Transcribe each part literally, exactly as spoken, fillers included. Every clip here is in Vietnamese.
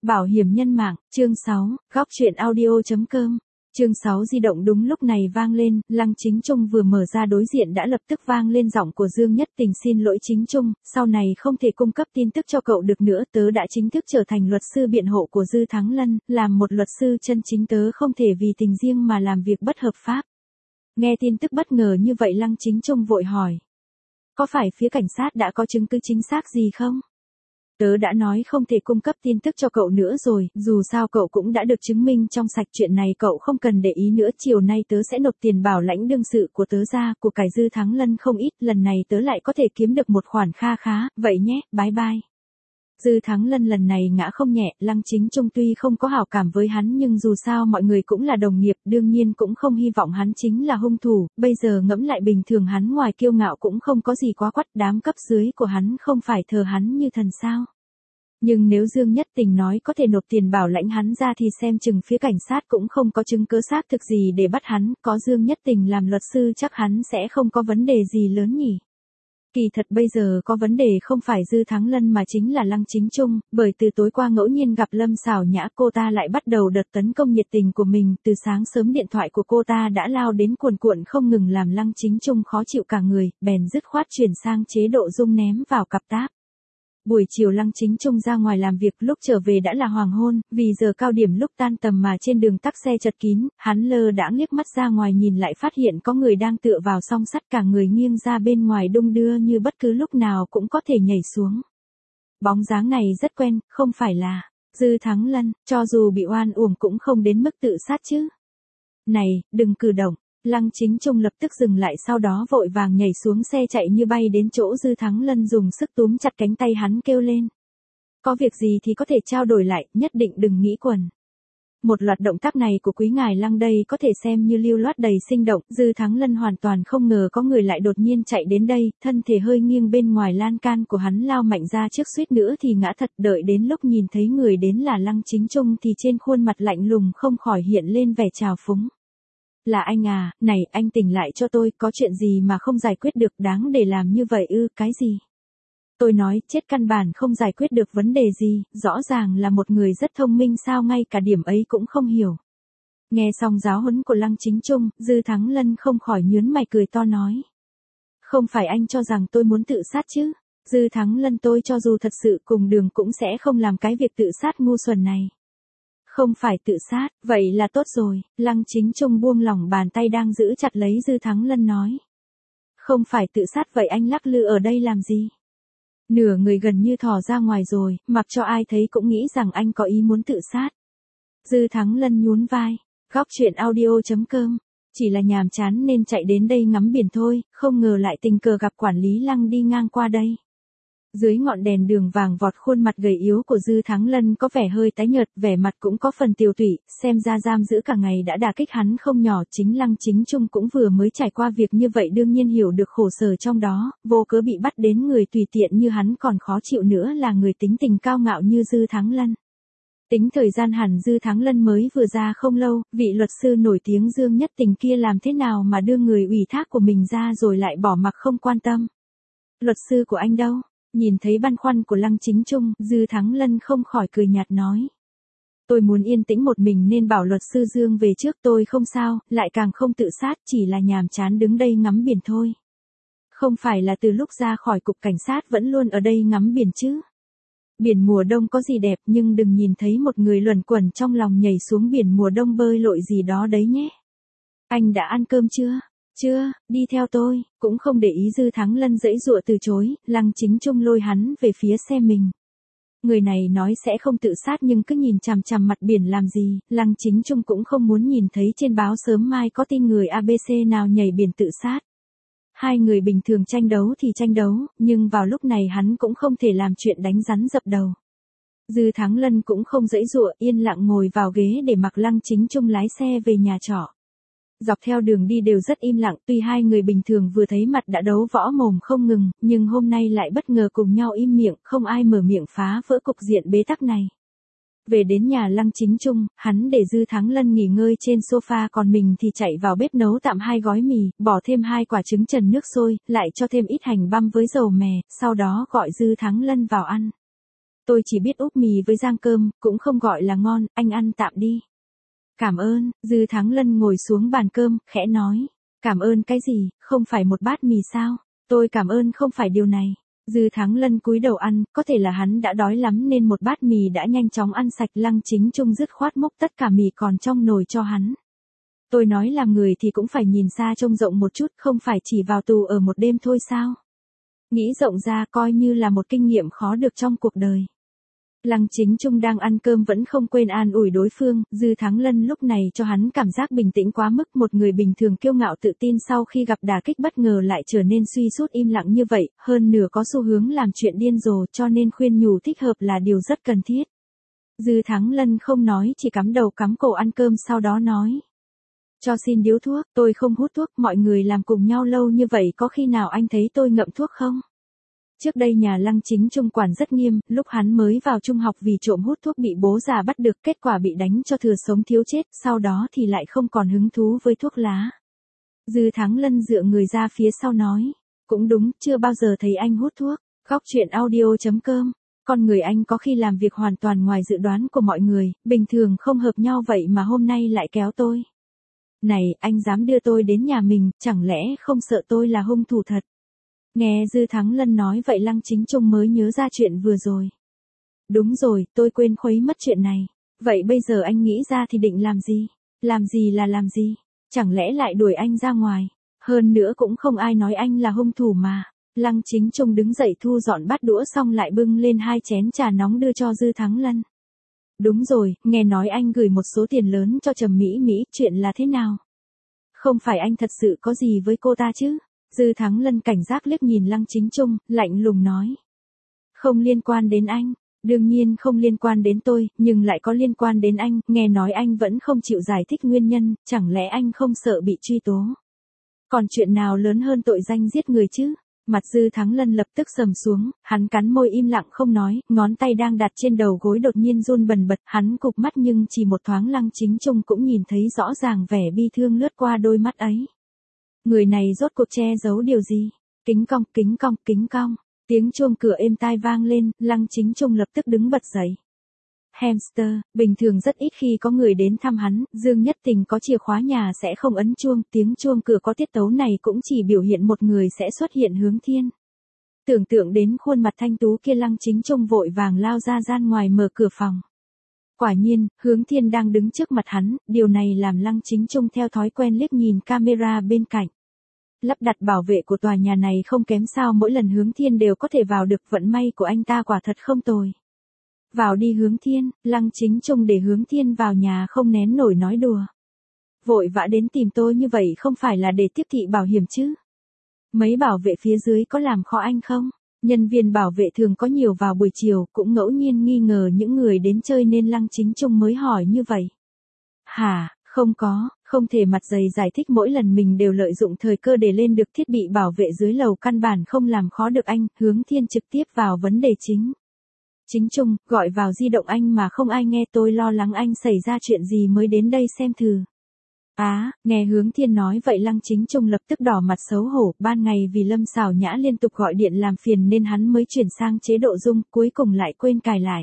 Bảo hiểm nhân mạng, chương sáu, góc chuyện audio.com. Chương sáu di động đúng lúc này vang lên, Lăng Chính Trung vừa mở ra đối diện đã lập tức vang lên giọng của Dương Nhất Tình: xin lỗi Chính Trung, sau này không thể cung cấp tin tức cho cậu được nữa, tớ đã chính thức trở thành luật sư biện hộ của Dư Thắng Lân, làm một luật sư chân chính, tớ không thể vì tình riêng mà làm việc bất hợp pháp. Nghe tin tức bất ngờ như vậy, Lăng Chính Trung vội hỏi: có phải phía cảnh sát đã có chứng cứ chính xác gì không? Tớ đã nói không thể cung cấp tin tức cho cậu nữa rồi, dù sao cậu cũng đã được chứng minh trong sạch, chuyện này cậu không cần để ý nữa, chiều nay tớ sẽ nộp tiền bảo lãnh đương sự của tớ ra, của cải Dư Thắng Lân không ít, lần này tớ lại có thể kiếm được một khoản kha khá, vậy nhé, bye bye. Dư Thắng Lân lần này ngã không nhẹ, Lăng Chính Trung tuy không có hảo cảm với hắn nhưng dù sao mọi người cũng là đồng nghiệp, đương nhiên cũng không hy vọng hắn chính là hung thủ, bây giờ ngẫm lại bình thường hắn ngoài kiêu ngạo cũng không có gì quá quắt, đám cấp dưới của hắn không phải thờ hắn như thần sao. Nhưng nếu Dương Nhất Tình nói có thể nộp tiền bảo lãnh hắn ra thì xem chừng phía cảnh sát cũng không có chứng cứ xác thực gì để bắt hắn, có Dương Nhất Tình làm luật sư chắc hắn sẽ không có vấn đề gì lớn nhỉ. Kỳ thật bây giờ có vấn đề không phải Dư Thắng Lân mà chính là Lăng Chính Trung, bởi từ tối qua ngẫu nhiên gặp Lâm Xảo Nhã, cô ta lại bắt đầu đợt tấn công nhiệt tình của mình, từ sáng sớm điện thoại của cô ta đã lao đến cuồn cuộn không ngừng, làm Lăng Chính Trung khó chịu cả người, bèn dứt khoát chuyển sang chế độ rung ném vào cặp táp. Buổi chiều Lăng Chính Trung ra ngoài làm việc, lúc trở về đã là hoàng hôn, vì giờ cao điểm lúc tan tầm mà trên đường tắc xe chật kín, hắn lơ đãng liếc mắt ra ngoài nhìn lại phát hiện có người đang tựa vào song sắt, cả người nghiêng ra bên ngoài đung đưa như bất cứ lúc nào cũng có thể nhảy xuống. Bóng dáng này rất quen, không phải là Dư Thắng Lân, cho dù bị oan uổng cũng không đến mức tự sát chứ. Này, đừng cử động. Lăng Chính Trung lập tức dừng lại, sau đó vội vàng nhảy xuống xe chạy như bay đến chỗ Dư Thắng Lân, dùng sức túm chặt cánh tay hắn kêu lên: có việc gì thì có thể trao đổi lại, nhất định đừng nghĩ quẩn. Một loạt động tác này của quý ngài Lăng đây có thể xem như lưu loát đầy sinh động, Dư Thắng Lân hoàn toàn không ngờ có người lại đột nhiên chạy đến đây, thân thể hơi nghiêng bên ngoài lan can của hắn lao mạnh ra trước, suýt nữa thì ngã thật, đợi đến lúc nhìn thấy người đến là Lăng Chính Trung thì trên khuôn mặt lạnh lùng không khỏi hiện lên vẻ trào phúng. Là anh à, này, anh tỉnh lại cho tôi, có chuyện gì mà không giải quyết được, đáng để làm như vậy ư? Cái gì? Tôi nói, chết, căn bản không giải quyết được vấn đề gì, rõ ràng là một người rất thông minh sao ngay cả điểm ấy cũng không hiểu. Nghe xong giáo huấn của Lăng Chính Trung, Dư Thắng Lân không khỏi nhướng mày cười to nói: không phải anh cho rằng tôi muốn tự sát chứ? Dư Thắng Lân, tôi cho dù thật sự cùng đường cũng sẽ không làm cái việc tự sát ngu xuẩn này. Không phải tự sát, vậy là tốt rồi, Lăng Chính Trung buông lỏng bàn tay đang giữ chặt lấy Dư Thắng Lân nói: không phải tự sát, vậy anh lắc lư ở đây làm gì? Nửa người gần như thò ra ngoài rồi, mặc cho ai thấy cũng nghĩ rằng anh có ý muốn tự sát. Dư Thắng Lân nhún vai: góc chuyện audio.com, chỉ là nhàm chán nên chạy đến đây ngắm biển thôi, không ngờ lại tình cờ gặp quản lý Lăng đi ngang qua đây. Dưới ngọn đèn đường vàng vọt, khuôn mặt gầy yếu của Dư Thắng Lân có vẻ hơi tái nhợt, vẻ mặt cũng có phần tiều tụy, xem ra giam giữ cả ngày đã đả kích hắn không nhỏ, chính Lăng Chính Trung cũng vừa mới trải qua việc như vậy đương nhiên hiểu được khổ sở trong đó, vô cớ bị bắt đến người tùy tiện như hắn còn khó chịu nữa là người tính tình cao ngạo như Dư Thắng Lân. Tính thời gian hẳn Dư Thắng Lân mới vừa ra không lâu, vị luật sư nổi tiếng Dương Nhất Tình kia làm thế nào mà đưa người ủy thác của mình ra rồi lại bỏ mặc không quan tâm. Luật sư của anh đâu? Nhìn thấy băn khoăn của Lăng Chính Trung, Dư Thắng Lân không khỏi cười nhạt nói: tôi muốn yên tĩnh một mình nên bảo luật sư Dương về trước, tôi không sao, lại càng không tự sát, chỉ là nhàm chán đứng đây ngắm biển thôi. Không phải là từ lúc ra khỏi cục cảnh sát vẫn luôn ở đây ngắm biển chứ? Biển mùa đông có gì đẹp, nhưng đừng nhìn thấy một người luẩn quẩn trong lòng nhảy xuống biển mùa đông bơi lội gì đó đấy nhé. Anh đã ăn cơm chưa? Chưa, đi theo tôi. Cũng không để ý Dư Thắng Lân giãy giụa từ chối, Lăng Chính Trung lôi hắn về phía xe mình. Người này nói sẽ không tự sát nhưng cứ nhìn chằm chằm mặt biển làm gì, Lăng Chính Trung cũng không muốn nhìn thấy trên báo sớm mai có tin người a bê xê nào nhảy biển tự sát. Hai người bình thường tranh đấu thì tranh đấu, nhưng vào lúc này hắn cũng không thể làm chuyện đánh rắn dập đầu. Dư Thắng Lân cũng không giãy giụa, yên lặng ngồi vào ghế để mặc Lăng Chính Trung lái xe về nhà trọ. Dọc theo đường đi đều rất im lặng, tuy hai người bình thường vừa thấy mặt đã đấu võ mồm không ngừng, nhưng hôm nay lại bất ngờ cùng nhau im miệng, không ai mở miệng phá vỡ cục diện bế tắc này. Về đến nhà Lăng Chính Trung, hắn để Dư Thắng Lân nghỉ ngơi trên sofa, còn mình thì chạy vào bếp nấu tạm hai gói mì, bỏ thêm hai quả trứng trần nước sôi, lại cho thêm ít hành băm với dầu mè, sau đó gọi Dư Thắng Lân vào ăn. Tôi chỉ biết úp mì với rang cơm, cũng không gọi là ngon, anh ăn tạm đi. Cảm ơn, Dư Thắng Lân ngồi xuống bàn cơm, khẽ nói. Cảm ơn cái gì, không phải một bát mì sao? Tôi cảm ơn không phải điều này. Dư Thắng Lân cúi đầu ăn, có thể là hắn đã đói lắm nên một bát mì đã nhanh chóng ăn sạch. Lăng Chính Trung dứt khoát múc tất cả mì còn trong nồi cho hắn. Tôi nói làm người thì cũng phải nhìn xa trông rộng một chút, không phải chỉ vào tù ở một đêm thôi sao? Nghĩ rộng ra coi như là một kinh nghiệm khó được trong cuộc đời. Lăng Chính Trung đang ăn cơm vẫn không quên an ủi đối phương, Dư Thắng Lân lúc này cho hắn cảm giác bình tĩnh quá mức. Một người bình thường kiêu ngạo tự tin sau khi gặp đả kích bất ngờ lại trở nên suy sút im lặng như vậy, hơn nửa có xu hướng làm chuyện điên rồ, cho nên khuyên nhủ thích hợp là điều rất cần thiết. Dư Thắng Lân không nói, chỉ cắm đầu cắm cổ ăn cơm, sau đó nói. Cho xin điếu thuốc, tôi không hút thuốc, mọi người làm cùng nhau lâu như vậy có khi nào anh thấy tôi ngậm thuốc không? Trước đây nhà Lăng Chính Trung quản rất nghiêm, lúc hắn mới vào trung học vì trộm hút thuốc bị bố già bắt được, kết quả bị đánh cho thừa sống thiếu chết, sau đó thì lại không còn hứng thú với thuốc lá. Dư Thắng Lân dựa người ra phía sau nói, cũng đúng, chưa bao giờ thấy anh hút thuốc. Góc truyện audio chấm com, con người anh có khi làm việc hoàn toàn ngoài dự đoán của mọi người, bình thường không hợp nhau vậy mà hôm nay lại kéo tôi. Này, anh dám đưa tôi đến nhà mình, chẳng lẽ không sợ tôi là hung thủ thật? Nghe Dư Thắng Lân nói vậy Lăng Chính Trung mới nhớ ra chuyện vừa rồi. Đúng rồi, tôi quên khuấy mất chuyện này. Vậy bây giờ anh nghĩ ra thì định làm gì? Làm gì là làm gì? Chẳng lẽ lại đuổi anh ra ngoài? Hơn nữa cũng không ai nói anh là hung thủ mà. Lăng Chính Trung đứng dậy thu dọn bát đũa xong lại bưng lên hai chén trà nóng đưa cho Dư Thắng Lân. Đúng rồi, nghe nói anh gửi một số tiền lớn cho Trầm Mỹ Mỹ, chuyện là thế nào? Không phải anh thật sự có gì với cô ta chứ? Dư Thắng Lân cảnh giác liếc nhìn Lăng Chính Trung, lạnh lùng nói. Không liên quan đến anh, đương nhiên không liên quan đến tôi, nhưng lại có liên quan đến anh, nghe nói anh vẫn không chịu giải thích nguyên nhân, chẳng lẽ anh không sợ bị truy tố? Còn chuyện nào lớn hơn tội danh giết người chứ? Mặt Dư Thắng Lân lập tức sầm xuống, hắn cắn môi im lặng không nói, ngón tay đang đặt trên đầu gối đột nhiên run bần bật, hắn cụp mắt nhưng chỉ một thoáng Lăng Chính Trung cũng nhìn thấy rõ ràng vẻ bi thương lướt qua đôi mắt ấy. Người này rốt cuộc che giấu điều gì? Kính cong, kính cong, kính cong. Tiếng chuông cửa êm tai vang lên, Lăng Chính Trung lập tức đứng bật dậy. Hamster, bình thường rất ít khi có người đến thăm hắn, Dương Nhất Tình có chìa khóa nhà sẽ không ấn chuông, tiếng chuông cửa có tiết tấu này cũng chỉ biểu hiện một người sẽ xuất hiện Hướng Thiên. Tưởng tượng đến khuôn mặt thanh tú kia Lăng Chính Trung vội vàng lao ra gian ngoài mở cửa phòng. Quả nhiên, Hướng Thiên đang đứng trước mặt hắn, điều này làm Lăng Chính Trung theo thói quen liếc nhìn camera bên cạnh. Lắp đặt bảo vệ của tòa nhà này không kém sao, mỗi lần Hướng Thiên đều có thể vào được, vận may của anh ta quả thật không tồi. Vào đi Hướng Thiên, Lăng Chính Trung để Hướng Thiên vào nhà không nén nổi nói đùa. Vội vã đến tìm tôi như vậy không phải là để tiếp thị bảo hiểm chứ? Mấy bảo vệ phía dưới có làm khó anh không? Nhân viên bảo vệ thường có nhiều vào buổi chiều, cũng ngẫu nhiên nghi ngờ những người đến chơi nên Lăng Chính Trung mới hỏi như vậy. Hả, không có, không thể mặt dày giải thích, mỗi lần mình đều lợi dụng thời cơ để lên được thiết bị bảo vệ dưới lầu, căn bản không làm khó được anh. Hướng Thiên trực tiếp vào vấn đề chính. Chính Trung, gọi vào di động anh mà không ai nghe, tôi lo lắng anh xảy ra chuyện gì mới đến đây xem thử. Á, à, nghe Hướng Thiên nói vậy Lăng Chính Trung lập tức đỏ mặt xấu hổ, ban ngày vì Lâm Sảo Nhã liên tục gọi điện làm phiền nên hắn mới chuyển sang chế độ rung, cuối cùng lại quên cài lại.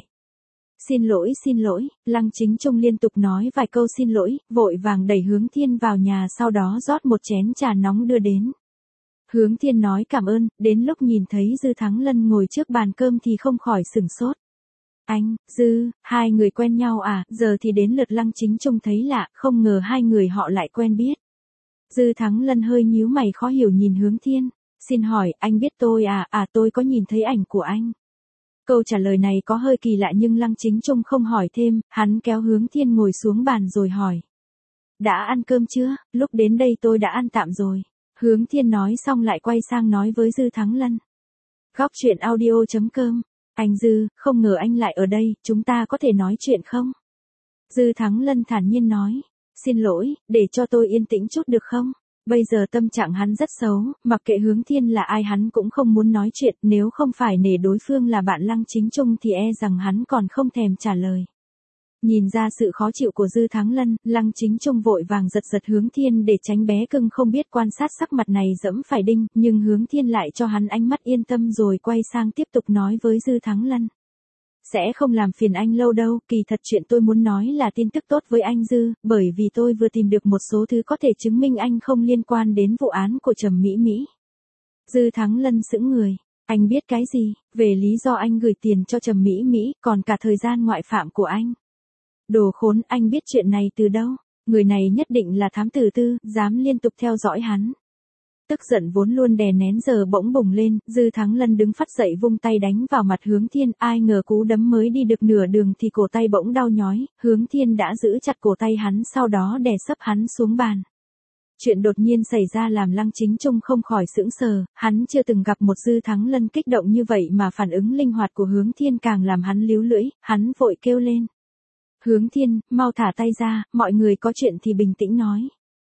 Xin lỗi xin lỗi, Lăng Chính Trung liên tục nói vài câu xin lỗi, vội vàng đẩy Hướng Thiên vào nhà, sau đó rót một chén trà nóng đưa đến. Hướng Thiên nói cảm ơn, đến lúc nhìn thấy Dư Thắng Lân ngồi trước bàn cơm thì không khỏi sửng sốt. Anh, Dư, hai người quen nhau à? Giờ thì đến lượt Lăng Chính Trung thấy lạ, không ngờ hai người họ lại quen biết. Dư Thắng Lân hơi nhíu mày khó hiểu nhìn Hướng Thiên. Xin hỏi, anh biết tôi à? À, tôi có nhìn thấy ảnh của anh. Câu trả lời này có hơi kỳ lạ nhưng Lăng Chính Trung không hỏi thêm, hắn kéo Hướng Thiên ngồi xuống bàn rồi hỏi. Đã ăn cơm chưa? Lúc đến đây tôi đã ăn tạm rồi. Hướng Thiên nói xong lại quay sang nói với Dư Thắng Lân. Góc truyện audio chấm com. Anh Dư, không ngờ anh lại ở đây, chúng ta có thể nói chuyện không? Dư Thắng Lân thản nhiên nói. Xin lỗi, để cho tôi yên tĩnh chút được không? Bây giờ tâm trạng hắn rất xấu, mặc kệ Hướng Thiên là ai hắn cũng không muốn nói chuyện, nếu không phải nể đối phương là bạn Lăng Chính Trung thì e rằng hắn còn không thèm trả lời. Nhìn ra sự khó chịu của Dư Thắng Lân, Lăng Chính Trung vội vàng giật giật Hướng Thiên để tránh bé cưng không biết quan sát sắc mặt này dẫm phải đinh, nhưng Hướng Thiên lại cho hắn ánh mắt yên tâm rồi quay sang tiếp tục nói với Dư Thắng Lân. sẽ không làm phiền anh lâu đâu, kỳ thật chuyện tôi muốn nói là tin tức tốt với anh Dư, bởi vì tôi vừa tìm được một số thứ có thể chứng minh anh không liên quan đến vụ án của Trầm Mỹ Mỹ. Dư Thắng Lân sững người, anh biết cái gì, về lý do anh gửi tiền cho Trầm Mỹ Mỹ, còn cả thời gian ngoại phạm của anh. Đồ khốn, anh biết chuyện này từ đâu, người này nhất định là thám tử tư, dám liên tục theo dõi hắn. Tức giận vốn luôn đè nén giờ bỗng bùng lên, Dư Thắng Lân đứng phắt dậy vung tay đánh vào mặt Hướng Thiên, ai ngờ cú đấm mới đi được nửa đường thì cổ tay bỗng đau nhói, Hướng Thiên đã giữ chặt cổ tay hắn sau đó đè sấp hắn xuống bàn. Chuyện đột nhiên xảy ra làm Lăng Chính Trung không khỏi sững sờ, hắn chưa từng gặp một Dư Thắng Lân kích động như vậy mà phản ứng linh hoạt của Hướng Thiên càng làm hắn líu lưỡi, hắn vội kêu lên. Hướng Thiên, mau thả tay ra, mọi người có chuyện thì bình tĩnh nói.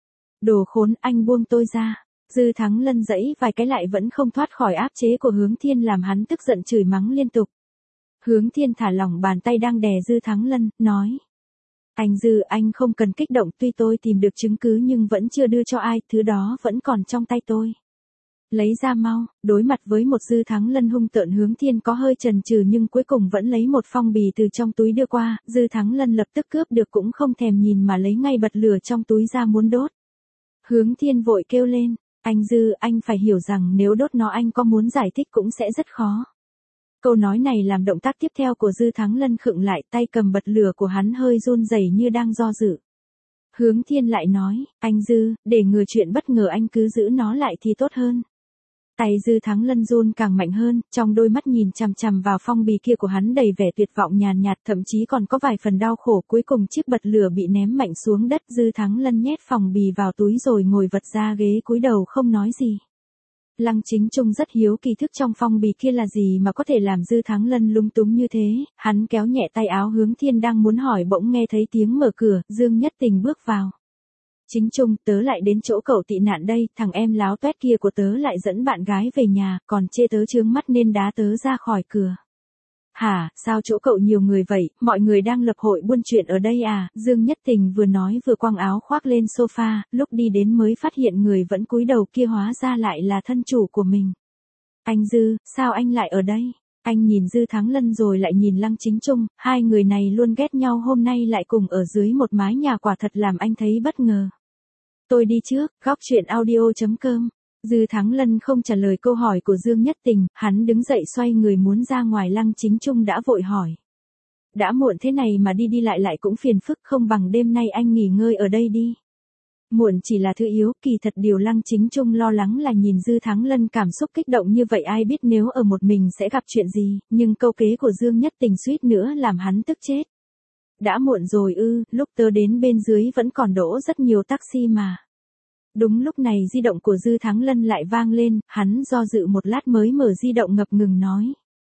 Đồ khốn, anh buông tôi ra. Dư Thắng Lân giãy vài cái lại vẫn không thoát khỏi áp chế của Hướng Thiên làm hắn tức giận chửi mắng liên tục. Hướng Thiên thả lỏng bàn tay đang đè Dư Thắng Lân, nói. Anh Dư, anh không cần kích động, tuy tôi tìm được chứng cứ nhưng vẫn chưa đưa cho ai, thứ đó vẫn còn trong tay tôi. Lấy ra mau, đối mặt với một Dư Thắng Lân hung tợn, Hướng Thiên có hơi chần chừ nhưng cuối cùng vẫn lấy một phong bì từ trong túi đưa qua, Dư Thắng Lân lập tức cướp được cũng không thèm nhìn mà lấy ngay bật lửa trong túi ra muốn đốt. Hướng Thiên vội kêu lên. Anh Dư, anh phải hiểu rằng nếu đốt nó anh có muốn giải thích cũng sẽ rất khó. Câu nói này làm động tác tiếp theo của Dư Thắng Lân khựng lại, tay cầm bật lửa của hắn hơi run rẩy như đang do dự. Hướng Thiên lại nói, anh Dư, để ngừa chuyện bất ngờ anh cứ giữ nó lại thì tốt hơn. Tay Dư Thắng Lân run càng mạnh hơn, trong đôi mắt nhìn chằm chằm vào phong bì kia của hắn đầy vẻ tuyệt vọng nhàn nhạt, thậm chí còn có vài phần đau khổ. Cuối cùng chiếc bật lửa bị ném mạnh xuống đất, Dư Thắng Lân nhét phong bì vào túi rồi ngồi vật ra ghế cúi đầu không nói gì. Lăng Chính Trung rất hiếu kỳ thức trong phong bì kia là gì mà có thể làm Dư Thắng Lân lung túng như thế, hắn kéo nhẹ tay áo Hướng Thiên đang muốn hỏi bỗng nghe thấy tiếng mở cửa, Dương Nhất Tình bước vào. Chính Trung, tớ lại đến chỗ cậu tị nạn đây, thằng em láo toét kia của tớ lại dẫn bạn gái về nhà, còn chê tớ trướng mắt nên đá tớ ra khỏi cửa. Hả, sao chỗ cậu nhiều người vậy, mọi người đang lập hội buôn chuyện ở đây à, Dương Nhất Tình vừa nói vừa quăng áo khoác lên sofa, lúc đi đến mới phát hiện người vẫn cúi đầu kia hóa ra lại là thân chủ của mình. Anh Dư, sao anh lại ở đây? Anh nhìn Dư Thắng Lân rồi lại nhìn Lăng Chính Trung, hai người này luôn ghét nhau hôm nay lại cùng ở dưới một mái nhà quả thật làm anh thấy bất ngờ. Tôi đi trước, góc truyện audio chấm com. Dư Thắng Lân không trả lời câu hỏi của Dương Nhất Tình, hắn đứng dậy xoay người muốn ra ngoài. Lăng Chính Trung đã vội hỏi. Đã muộn thế này mà đi đi lại lại cũng phiền phức, không bằng đêm nay anh nghỉ ngơi ở đây đi. Muộn chỉ là thứ yếu, kỳ thật điều Lăng Chính Trung lo lắng là nhìn Dư Thắng Lân cảm xúc kích động như vậy ai biết nếu ở một mình sẽ gặp chuyện gì, nhưng câu kế của Dương Nhất Tình suýt nữa làm hắn tức chết. Đã muộn rồi ư, lúc tớ đến bên dưới vẫn còn đỗ rất nhiều taxi mà. Đúng lúc này di động của Dư Thắng Lân lại vang lên, hắn do dự một lát mới mở di động ngập ngừng nói.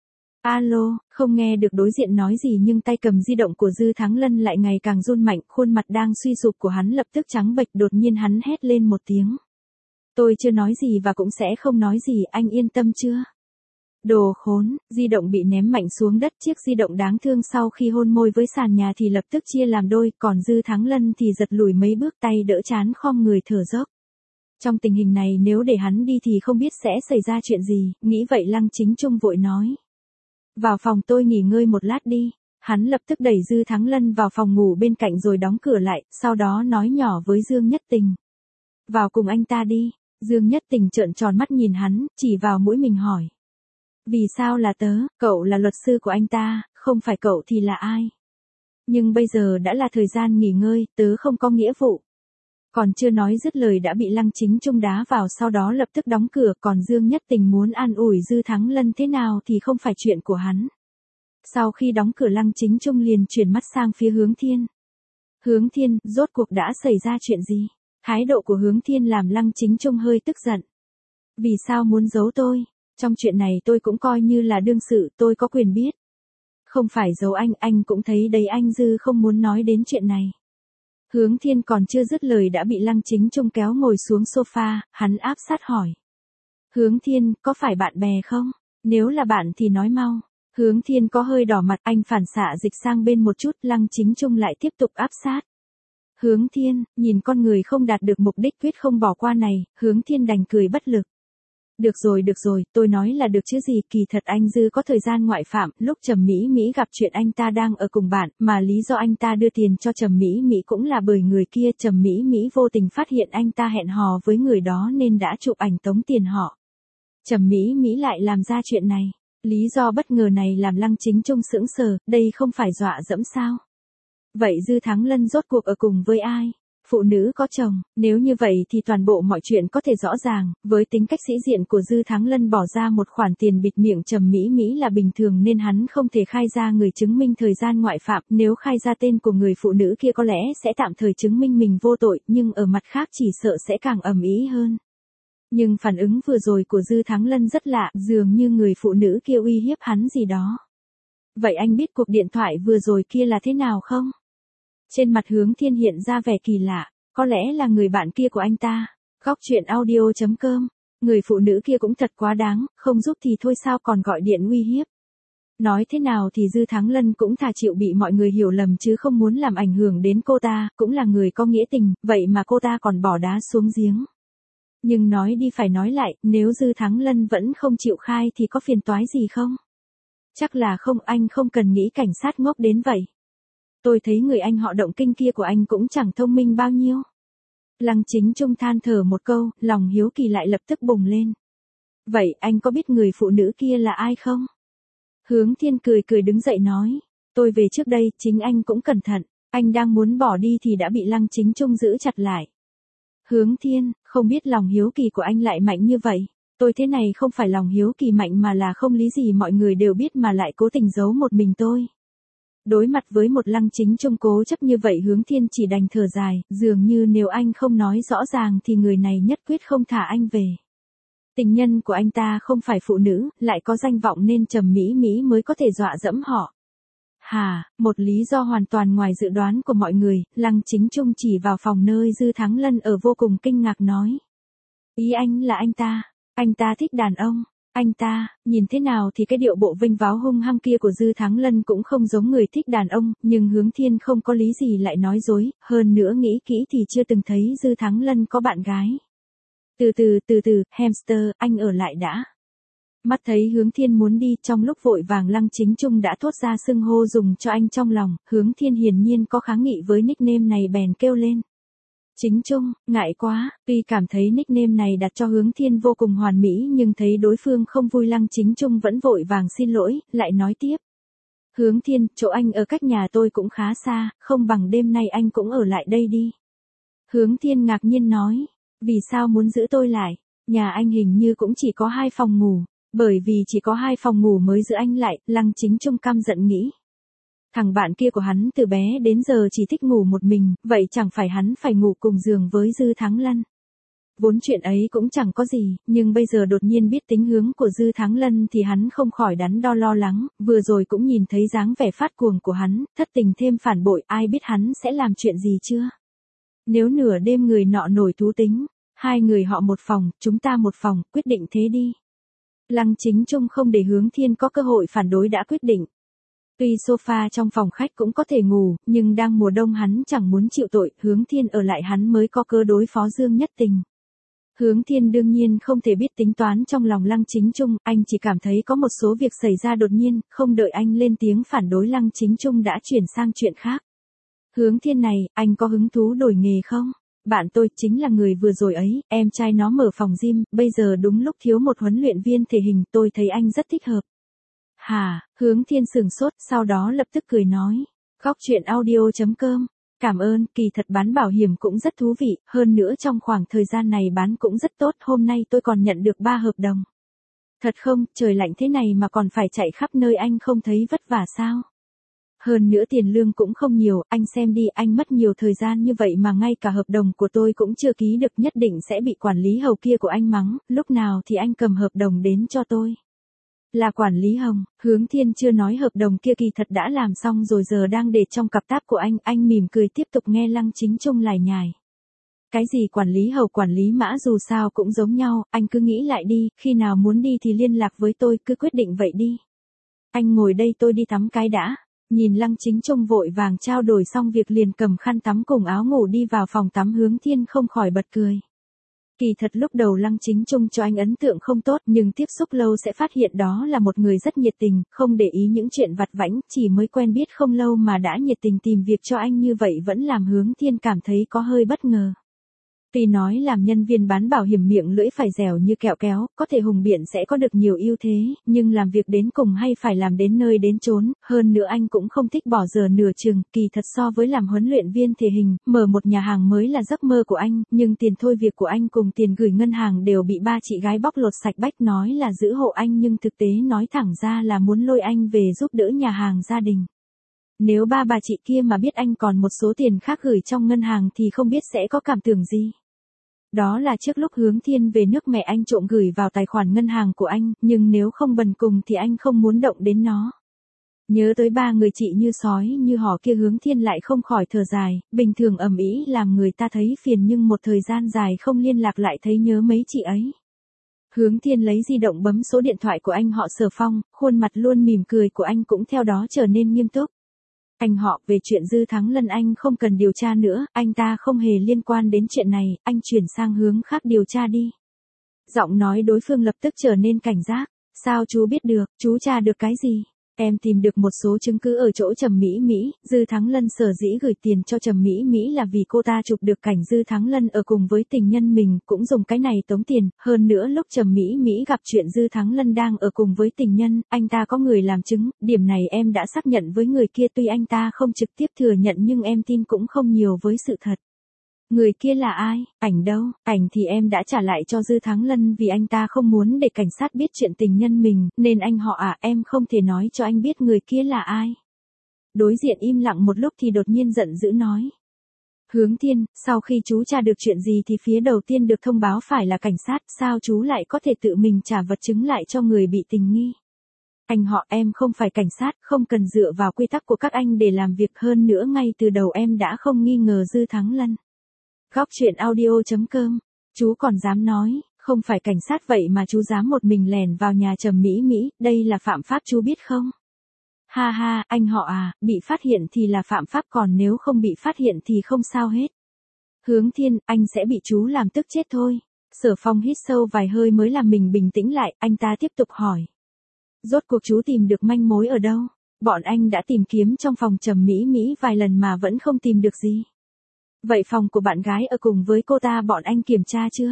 Alo, không nghe được đối diện nói gì nhưng tay cầm di động của Dư Thắng Lân lại ngày càng run mạnh, khuôn mặt đang suy sụp của hắn lập tức trắng bệch, đột nhiên hắn hét lên một tiếng. Tôi chưa nói gì và cũng sẽ không nói gì, anh yên tâm chưa? Đồ khốn, di động bị ném mạnh xuống đất, chiếc di động đáng thương sau khi hôn môi với sàn nhà thì lập tức chia làm đôi, còn Dư Thắng Lân thì giật lùi mấy bước, tay đỡ trán khom người thở dốc. Trong tình hình này nếu để hắn đi thì không biết sẽ xảy ra chuyện gì, nghĩ vậy Lăng Chính Trung vội nói. Vào phòng tôi nghỉ ngơi một lát đi. Hắn lập tức đẩy Dư Thắng Lân vào phòng ngủ bên cạnh rồi đóng cửa lại, sau đó nói nhỏ với Dương Nhất Tình. Vào cùng anh ta đi. Dương Nhất Tình trợn tròn mắt nhìn hắn, chỉ vào mũi mình hỏi. Vì sao là tớ, cậu là luật sư của anh ta, không phải cậu thì là ai? Nhưng bây giờ đã là thời gian nghỉ ngơi, tớ không có nghĩa vụ. Còn chưa nói dứt lời đã bị Lăng Chính Trung đá vào, sau đó lập tức đóng cửa, còn Dương Nhất Tình muốn an ủi Dư Thắng Lân thế nào thì không phải chuyện của hắn. Sau khi đóng cửa Lăng Chính Trung liền chuyển mắt sang phía Hướng Thiên. Hướng Thiên, rốt cuộc đã xảy ra chuyện gì? Thái độ của Hướng Thiên làm Lăng Chính Trung hơi tức giận. Vì sao muốn giấu tôi? Trong chuyện này tôi cũng coi như là đương sự, tôi có quyền biết. Không phải giấu anh, anh cũng thấy đấy, anh Dư không muốn nói đến chuyện này. Hướng Thiên còn chưa dứt lời đã bị Lăng Chính Trung kéo ngồi xuống sofa, hắn áp sát hỏi. Hướng Thiên, có phải bạn bè không? Nếu là bạn thì nói mau. Hướng Thiên có hơi đỏ mặt, anh phản xạ dịch sang bên một chút, Lăng Chính Trung lại tiếp tục áp sát. Hướng Thiên, nhìn con người không đạt được mục đích quyết không bỏ qua này, Hướng Thiên đành cười bất lực. Được rồi được rồi, tôi nói là được chứ gì, kỳ thật anh Dư có thời gian ngoại phạm, lúc Trầm Mỹ Mỹ gặp chuyện anh ta đang ở cùng bạn, mà lý do anh ta đưa tiền cho Trầm Mỹ Mỹ cũng là bởi người kia, Trầm Mỹ Mỹ vô tình phát hiện anh ta hẹn hò với người đó nên đã chụp ảnh tống tiền họ. Trầm Mỹ Mỹ lại làm ra chuyện này. Lý do bất ngờ này làm Lăng Chính Trung sững sờ, đây không phải dọa dẫm sao? Vậy Dư Thắng Lân rốt cuộc ở cùng với ai? Phụ nữ có chồng, nếu như vậy thì toàn bộ mọi chuyện có thể rõ ràng, với tính cách sĩ diện của Dư Thắng Lân bỏ ra một khoản tiền bịt miệng Trầm Mỹ Mỹ là bình thường nên hắn không thể khai ra người chứng minh thời gian ngoại phạm, nếu khai ra tên của người phụ nữ kia có lẽ sẽ tạm thời chứng minh mình vô tội, nhưng ở mặt khác chỉ sợ sẽ càng ầm ĩ hơn. Nhưng phản ứng vừa rồi của Dư Thắng Lân rất lạ, dường như người phụ nữ kia uy hiếp hắn gì đó. Vậy anh biết cuộc điện thoại vừa rồi kia là thế nào không? Trên mặt Hướng Thiên hiện ra vẻ kỳ lạ, có lẽ là người bạn kia của anh ta. Góc truyện audio chấm com, người phụ nữ kia cũng thật quá đáng, không giúp thì thôi sao còn gọi điện uy hiếp. Nói thế nào thì Dư Thắng Lân cũng thà chịu bị mọi người hiểu lầm chứ không muốn làm ảnh hưởng đến cô ta, cũng là người có nghĩa tình, vậy mà cô ta còn bỏ đá xuống giếng. Nhưng nói đi phải nói lại, nếu Dư Thắng Lân vẫn không chịu khai thì có phiền toái gì không? Chắc là không, anh không cần nghĩ cảnh sát ngốc đến vậy. Tôi thấy người anh họ Động Kinh kia của anh cũng chẳng thông minh bao nhiêu. Lăng Chính Trung than thở một câu, lòng hiếu kỳ lại lập tức bùng lên. Vậy anh có biết người phụ nữ kia là ai không? Hướng Thiên cười cười đứng dậy nói. Tôi về trước đây, chính anh cũng cẩn thận. Anh đang muốn bỏ đi thì đã bị Lăng Chính Trung giữ chặt lại. Hướng Thiên, không biết lòng hiếu kỳ của anh lại mạnh như vậy. Tôi thế này không phải lòng hiếu kỳ mạnh mà là không lý gì mọi người đều biết mà lại cố tình giấu một mình tôi. Đối mặt với một Lăng Chính Trung cố chấp như vậy Hướng Thiên chỉ đành thở dài, dường như nếu anh không nói rõ ràng thì người này nhất quyết không thả anh về. Tình nhân của anh ta không phải phụ nữ, lại có danh vọng nên Trầm Mỹ Mỹ mới có thể dọa dẫm họ. Hà, một lý do hoàn toàn ngoài dự đoán của mọi người, Lăng Chính Trung chỉ vào phòng nơi Dư Thắng Lân ở vô cùng kinh ngạc nói. Ý anh là anh ta, anh ta thích đàn ông. Anh ta, nhìn thế nào thì cái điệu bộ vênh váo hung hăng kia của Dư Thắng Lân cũng không giống người thích đàn ông, nhưng Hướng Thiên không có lý gì lại nói dối, hơn nữa nghĩ kỹ thì chưa từng thấy Dư Thắng Lân có bạn gái. Từ từ, từ từ, hamster, anh ở lại đã. Mắt thấy Hướng Thiên muốn đi, trong lúc vội vàng Lăng Chính Trung đã thốt ra xưng hô dùng cho anh trong lòng, Hướng Thiên hiển nhiên có kháng nghị với nickname này bèn kêu lên. Chính Trung, ngại quá, tuy cảm thấy nickname này đặt cho Hướng Thiên vô cùng hoàn mỹ nhưng thấy đối phương không vui Lăng Chính Trung vẫn vội vàng xin lỗi, lại nói tiếp. Hướng Thiên, chỗ anh ở cách nhà tôi cũng khá xa, không bằng đêm nay anh cũng ở lại đây đi. Hướng Thiên ngạc nhiên nói, vì sao muốn giữ tôi lại, nhà anh hình như cũng chỉ có hai phòng ngủ, bởi vì chỉ có hai phòng ngủ mới giữ anh lại, Lăng Chính Trung căm giận nghĩ. Thằng bạn kia của hắn từ bé đến giờ chỉ thích ngủ một mình, vậy chẳng phải hắn phải ngủ cùng giường với Dư Thắng Lân. Vốn chuyện ấy cũng chẳng có gì, nhưng bây giờ đột nhiên biết tính hướng của Dư Thắng Lân thì hắn không khỏi đắn đo lo lắng, vừa rồi cũng nhìn thấy dáng vẻ phát cuồng của hắn, thất tình thêm phản bội, ai biết hắn sẽ làm chuyện gì chưa? Nếu nửa đêm người nọ nổi thú tính, hai người họ một phòng, chúng ta một phòng, quyết định thế đi. Lăng Chính Trung không để Hướng Thiên có cơ hội phản đối đã quyết định. Tuy sofa trong phòng khách cũng có thể ngủ, nhưng đang mùa đông hắn chẳng muốn chịu tội, Hướng Thiên ở lại hắn mới có cơ đối phó Dương Nhất Tình. Hướng Thiên đương nhiên không thể biết tính toán trong lòng Lăng Chính Trung, anh chỉ cảm thấy có một số việc xảy ra đột nhiên, không đợi anh lên tiếng phản đối Lăng Chính Trung đã chuyển sang chuyện khác. Hướng Thiên này, anh có hứng thú đổi nghề không? Bạn tôi chính là người vừa rồi ấy, em trai nó mở phòng gym, bây giờ đúng lúc thiếu một huấn luyện viên thể hình, tôi thấy anh rất thích hợp. Hà, Hướng Thiên sừng sốt, sau đó lập tức cười nói. Góc truyện audio chấm com. Cảm ơn, kỳ thật bán bảo hiểm cũng rất thú vị, hơn nữa trong khoảng thời gian này bán cũng rất tốt, hôm nay tôi còn nhận được ba hợp đồng. Thật không, trời lạnh thế này mà còn phải chạy khắp nơi anh không thấy vất vả sao? Hơn nữa tiền lương cũng không nhiều, anh xem đi, anh mất nhiều thời gian như vậy mà ngay cả hợp đồng của tôi cũng chưa ký được, nhất định sẽ bị quản lý Hầu kia của anh mắng, lúc nào thì anh cầm hợp đồng đến cho tôi. Là quản lý Hồng, Hướng Thiên chưa nói hợp đồng kia kỳ thật đã làm xong rồi giờ đang để trong cặp táp của anh, anh mỉm cười tiếp tục nghe Lăng Chính Trung lải nhải. Cái gì quản lý Hầu quản lý Mã dù sao cũng giống nhau, anh cứ nghĩ lại đi, khi nào muốn đi thì liên lạc với tôi, cứ quyết định vậy đi. Anh ngồi đây tôi đi tắm cái đã. Nhìn Lăng Chính Trung vội vàng trao đổi xong việc liền cầm khăn tắm cùng áo ngủ đi vào phòng tắm, Hướng Thiên không khỏi bật cười. Kỳ thật lúc đầu Lăng Chính Trung cho anh ấn tượng không tốt, nhưng tiếp xúc lâu sẽ phát hiện đó là một người rất nhiệt tình, không để ý những chuyện vặt vãnh, chỉ mới quen biết không lâu mà đã nhiệt tình tìm việc cho anh như vậy vẫn làm Hướng Thiên cảm thấy có hơi bất ngờ. Tuy nói làm nhân viên bán bảo hiểm miệng lưỡi phải dẻo như kẹo kéo, có thể hùng biện sẽ có được nhiều ưu thế, nhưng làm việc đến cùng hay phải làm đến nơi đến chốn, hơn nữa anh cũng không thích bỏ giờ nửa chừng, kỳ thật so với làm huấn luyện viên thể hình, mở một nhà hàng mới là giấc mơ của anh, nhưng tiền thôi việc của anh cùng tiền gửi ngân hàng đều bị ba chị gái bóc lột sạch bách, nói là giữ hộ anh nhưng thực tế nói thẳng ra là muốn lôi anh về giúp đỡ nhà hàng gia đình. Nếu ba bà chị kia mà biết anh còn một số tiền khác gửi trong ngân hàng thì không biết sẽ có cảm tưởng gì. Đó là trước lúc Hướng Thiên về nước mẹ anh trộm gửi vào tài khoản ngân hàng của anh, nhưng nếu không bần cùng thì anh không muốn động đến nó. Nhớ tới ba người chị như sói như hổ kia, Hướng Thiên lại không khỏi thở dài, bình thường ầm ĩ làm người ta thấy phiền nhưng một thời gian dài không liên lạc lại thấy nhớ mấy chị ấy. Hướng Thiên lấy di động bấm số điện thoại của anh họ Sở Phong, khuôn mặt luôn mỉm cười của anh cũng theo đó trở nên nghiêm túc. Anh họ, về chuyện Dư Thắng Lân anh không cần điều tra nữa, anh ta không hề liên quan đến chuyện này, anh chuyển sang hướng khác điều tra đi. Giọng nói đối phương lập tức trở nên cảnh giác. Sao chú biết được, chú tra được cái gì? Em tìm được một số chứng cứ ở chỗ Trầm Mỹ Mỹ, Dư Thắng Lân sở dĩ gửi tiền cho Trầm Mỹ Mỹ là vì cô ta chụp được cảnh Dư Thắng Lân ở cùng với tình nhân mình, cũng dùng cái này tống tiền, hơn nữa lúc Trầm Mỹ Mỹ gặp chuyện Dư Thắng Lân đang ở cùng với tình nhân, anh ta có người làm chứng, điểm này em đã xác nhận với người kia, tuy anh ta không trực tiếp thừa nhận nhưng em tin cũng không nhiều với sự thật. Người kia là ai? Ảnh đâu? Ảnh thì em đã trả lại cho Dư Thắng Lân vì anh ta không muốn để cảnh sát biết chuyện tình nhân mình, nên anh họ à, em không thể nói cho anh biết người kia là ai. Đối diện im lặng một lúc thì đột nhiên giận dữ nói. Hướng Thiên, sau khi chú tra được chuyện gì thì phía đầu tiên được thông báo phải là cảnh sát, sao chú lại có thể tự mình trả vật chứng lại cho người bị tình nghi? Anh họ, em không phải cảnh sát, không cần dựa vào quy tắc của các anh để làm việc, hơn nữa ngay từ đầu em đã không nghi ngờ Dư Thắng Lân. Góc chuyện audio chấm com, chú còn dám nói, không phải cảnh sát vậy mà chú dám một mình lẻn vào nhà Trầm Mỹ Mỹ, đây là phạm pháp chú biết không? Ha ha, anh họ à, bị phát hiện thì là phạm pháp, còn nếu không bị phát hiện thì không sao hết. Hướng Thiên, anh sẽ bị chú làm tức chết thôi. Sở Phong hít sâu vài hơi mới làm mình bình tĩnh lại, anh ta tiếp tục hỏi. Rốt cuộc chú tìm được manh mối ở đâu? Bọn anh đã tìm kiếm trong phòng Trầm Mỹ Mỹ vài lần mà vẫn không tìm được gì. Vậy phòng của bạn gái ở cùng với cô ta bọn anh kiểm tra chưa?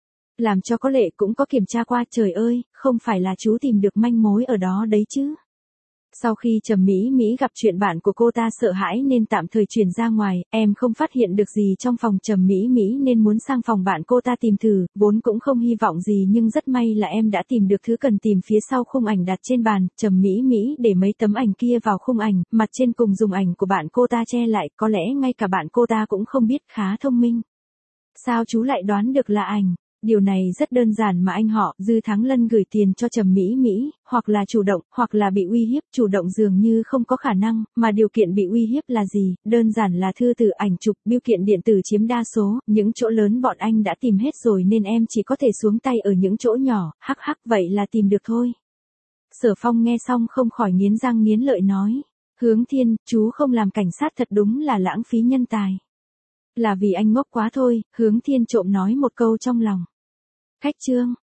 Làm cho có lệ cũng có kiểm tra qua, trời ơi, không phải là chú tìm được manh mối ở đó đấy chứ. Sau khi Trầm Mỹ Mỹ gặp chuyện bạn của cô ta sợ hãi nên tạm thời chuyển ra ngoài, em không phát hiện được gì trong phòng Trầm Mỹ Mỹ nên muốn sang phòng bạn cô ta tìm thử, vốn cũng không hy vọng gì nhưng rất may là em đã tìm được thứ cần tìm phía sau khung ảnh đặt trên bàn, Trầm Mỹ Mỹ để mấy tấm ảnh kia vào khung ảnh, mặt trên cùng dùng ảnh của bạn cô ta che lại, có lẽ ngay cả bạn cô ta cũng không biết, khá thông minh. Sao chú lại đoán được là ảnh? Điều này rất đơn giản mà anh họ, Dư Thắng Lân gửi tiền cho Trầm Mỹ Mỹ, hoặc là chủ động, hoặc là bị uy hiếp, chủ động dường như không có khả năng, mà điều kiện bị uy hiếp là gì, đơn giản là thư từ, ảnh chụp, bưu kiện điện tử chiếm đa số, những chỗ lớn bọn anh đã tìm hết rồi nên em chỉ có thể xuống tay ở những chỗ nhỏ, hắc hắc vậy là tìm được thôi. Sở Phong nghe xong không khỏi nghiến răng nghiến lợi nói, Hướng Thiên, chú không làm cảnh sát thật đúng là lãng phí nhân tài. Là vì anh ngốc quá thôi, Hướng Thiên trộm nói một câu trong lòng. Khách trương.